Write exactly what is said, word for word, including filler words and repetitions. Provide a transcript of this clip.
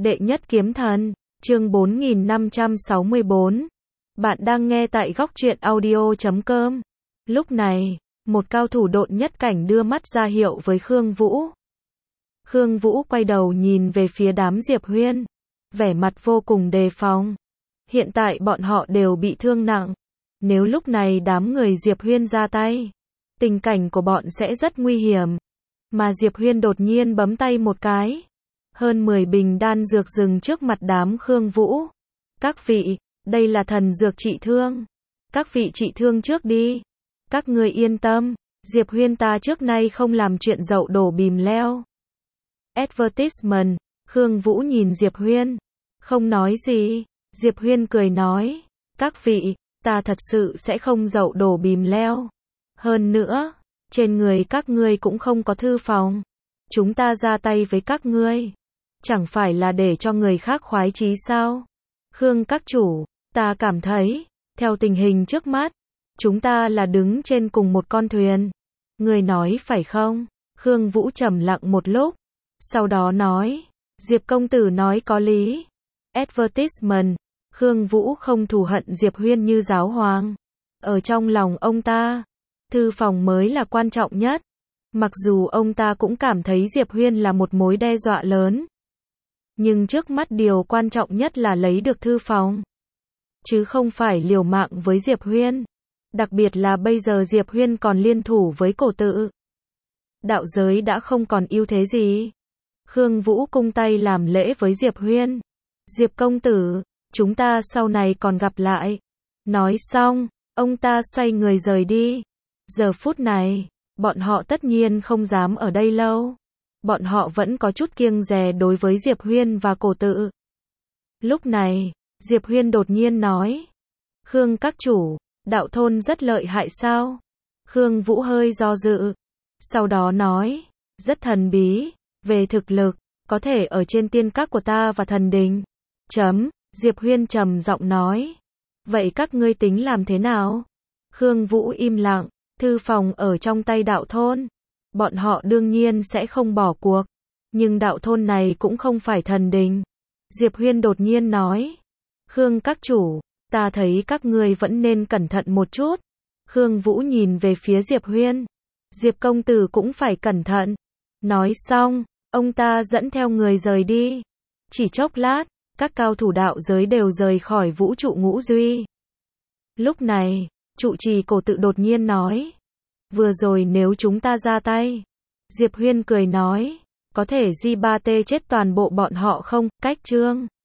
Đệ nhất kiếm thần, chương bốn nghìn năm trăm sáu mươi bốn. Bạn đang nghe tại góc truyện audio chấm com. Lúc này, một cao thủ độn nhất cảnh đưa mắt ra hiệu với Khương Vũ. Khương Vũ quay đầu nhìn về phía đám Diệp Huyên, vẻ mặt vô cùng đề phòng. Hiện tại bọn họ đều bị thương nặng. Nếu lúc này đám người Diệp Huyên ra tay, tình cảnh của bọn sẽ rất nguy hiểm. Mà Diệp Huyên đột nhiên bấm tay một cái. Hơn mười bình đan dược dừng trước mặt đám Khương Vũ. Các vị, đây là thần dược trị thương. Các vị trị thương trước đi. Các ngươi yên tâm, Diệp Huyên ta trước nay không làm chuyện dậu đổ bìm leo. Advertisement, Khương Vũ nhìn Diệp Huyên, không nói gì. Diệp Huyên cười nói, các vị, ta thật sự sẽ không dậu đổ bìm leo. Hơn nữa, trên người các ngươi cũng không có thư phòng. Chúng ta ra tay với các ngươi, chẳng phải là để cho người khác khoái chí sao? Khương các chủ, ta cảm thấy, theo tình hình trước mắt, chúng ta là đứng trên cùng một con thuyền. Người nói phải không? Khương Vũ trầm lặng một lúc, sau đó nói, Diệp công tử nói có lý. Advertisement, Khương Vũ không thù hận Diệp Huyên như giáo hoàng. Ở trong lòng ông ta, thư phòng mới là quan trọng nhất. Mặc dù ông ta cũng cảm thấy Diệp Huyên là một mối đe dọa lớn. Nhưng trước mắt điều quan trọng nhất là lấy được thư phòng. Chứ không phải liều mạng với Diệp Huyên. Đặc biệt là bây giờ Diệp Huyên còn liên thủ với cổ tự. Đạo giới đã không còn ưu thế gì. Khương Vũ cung tay làm lễ với Diệp Huyên. Diệp công tử, chúng ta sau này còn gặp lại. Nói xong, ông ta xoay người rời đi. Giờ phút này, bọn họ tất nhiên không dám ở đây lâu. Bọn họ vẫn có chút kiêng dè đối với Diệp Huyên và cổ tự. Lúc này, Diệp Huyên đột nhiên nói, Khương các chủ, đạo thôn rất lợi hại sao? Khương Vũ hơi do dự. Sau đó nói, rất thần bí, về thực lực, có thể ở trên tiên các của ta và thần đình. Chấm, Diệp Huyên trầm giọng nói. Vậy các ngươi tính làm thế nào? Khương Vũ im lặng, thư phòng ở trong tay đạo thôn. Bọn họ đương nhiên sẽ không bỏ cuộc. Nhưng đạo thôn này cũng không phải thần đình. Diệp Huyên đột nhiên nói. Khương các chủ, ta thấy các ngươi vẫn nên cẩn thận một chút. Khương Vũ nhìn về phía Diệp Huyên. Diệp công tử cũng phải cẩn thận. Nói xong, ông ta dẫn theo người rời đi. Chỉ chốc lát, các cao thủ đạo giới đều rời khỏi vũ trụ ngũ duy. Lúc này, trụ trì cổ tự đột nhiên nói. Vừa rồi nếu chúng ta ra tay. Diệp Huyên cười nói. Có thể G ba T chết toàn bộ bọn họ không? Cách chương.